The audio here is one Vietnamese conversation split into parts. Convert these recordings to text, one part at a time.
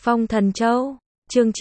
Phong Thần Châu, chương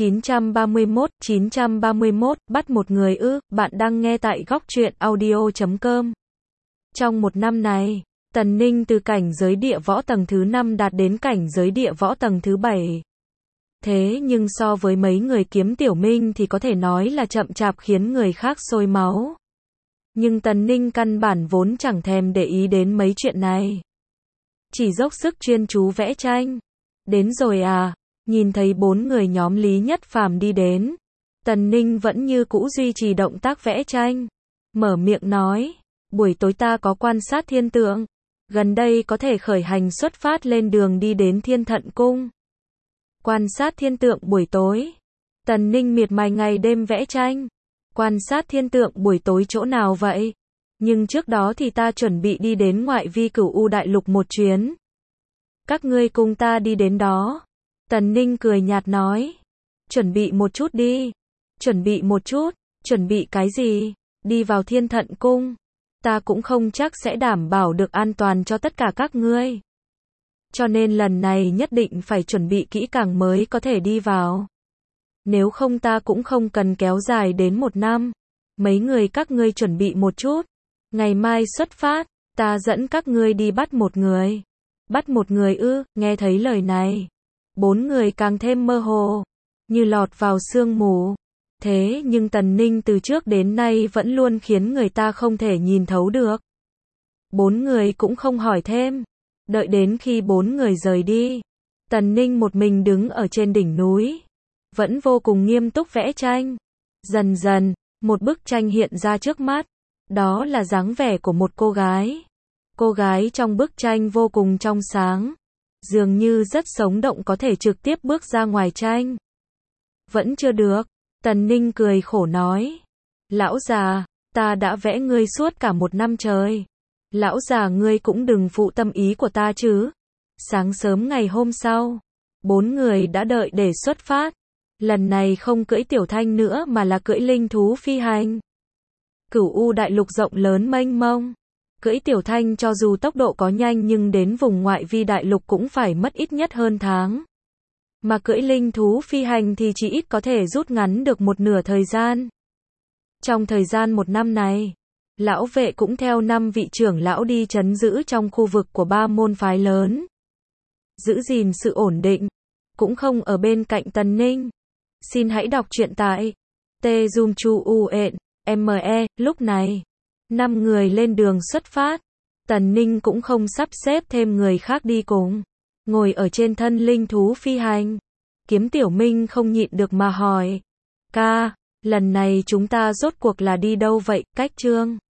931, bắt một người ư, bạn đang nghe tại góc truyện audio.com. Trong một năm này, Tần Ninh từ cảnh giới địa võ tầng thứ 5 đạt đến cảnh giới địa võ tầng thứ 7. Thế nhưng so với mấy người kiếm tiểu minh thì có thể nói là chậm chạp khiến người khác sôi máu. Nhưng Tần Ninh căn bản vốn chẳng thèm để ý đến mấy chuyện này. Chỉ dốc sức chuyên chú vẽ tranh. Đến rồi à, nhìn thấy 4 người nhóm Lý Nhất Phàm đi đến. Tần Ninh vẫn như cũ duy trì động tác vẽ tranh. Mở miệng nói, buổi tối ta có quan sát thiên tượng. Gần đây có thể khởi hành xuất phát lên đường đi đến Thiên Thận Cung. Quan sát thiên tượng buổi tối. Tần Ninh miệt mài ngày đêm vẽ tranh. Quan sát thiên tượng buổi tối chỗ nào vậy? Nhưng trước đó thì ta chuẩn bị đi đến ngoại vi Cửu U Đại Lục một chuyến. Các ngươi cùng ta đi đến đó. Tần Ninh cười nhạt nói. Chuẩn bị một chút đi. Chuẩn bị một chút. Chuẩn bị cái gì? Đi vào Thiên Thận Cung. Ta cũng không chắc sẽ đảm bảo được an toàn cho tất cả các ngươi. Cho nên lần này nhất định phải chuẩn bị kỹ càng mới có thể đi vào. Nếu không ta cũng không cần kéo dài đến 1 năm. Mấy người các ngươi chuẩn bị một chút. Ngày mai xuất phát, ta dẫn các ngươi đi bắt một người. Bắt một người ư, nghe thấy lời này. 4 người càng thêm mơ hồ, như lọt vào sương mù. Thế nhưng Tần Ninh từ trước đến nay vẫn luôn khiến người ta không thể nhìn thấu được. 4 người cũng không hỏi thêm. Đợi đến khi 4 người rời đi, Tần Ninh một mình đứng ở trên đỉnh núi. Vẫn vô cùng nghiêm túc vẽ tranh. Dần dần, một bức tranh hiện ra trước mắt. Đó là dáng vẻ của một cô gái. Cô gái trong bức tranh vô cùng trong sáng. Dường như rất sống động, có thể trực tiếp bước ra ngoài tranh. Vẫn chưa được. Tần Ninh cười khổ nói. Lão già, ta đã vẽ ngươi suốt cả 1 năm trời. Lão già ngươi cũng đừng phụ tâm ý của ta chứ. Sáng sớm ngày hôm sau, 4 người đã đợi để xuất phát. Lần này không cưỡi tiểu thanh nữa mà là cưỡi linh thú phi hành. Cửu U Đại Lục rộng lớn mênh mông. Cưỡi tiểu thanh cho dù tốc độ có nhanh nhưng đến vùng ngoại vi đại lục cũng phải mất ít nhất hơn tháng. Mà cưỡi linh thú phi hành thì chỉ ít có thể rút ngắn được 1/2 thời gian. Trong thời gian 1 năm này, lão vệ cũng theo 5 vị trưởng lão đi trấn giữ trong khu vực của 3 môn phái lớn. Giữ gìn sự ổn định, cũng không ở bên cạnh Tần Ninh. Xin hãy đọc truyện tại tjumchuuen.me. Lúc này, 5 người lên đường xuất phát. Tần Ninh cũng không sắp xếp thêm người khác đi cùng. Ngồi ở trên thân linh thú phi hành. Kiếm Tiểu Minh không nhịn được mà hỏi. Ca, lần này chúng ta rốt cuộc là đi đâu vậy? Cách Trương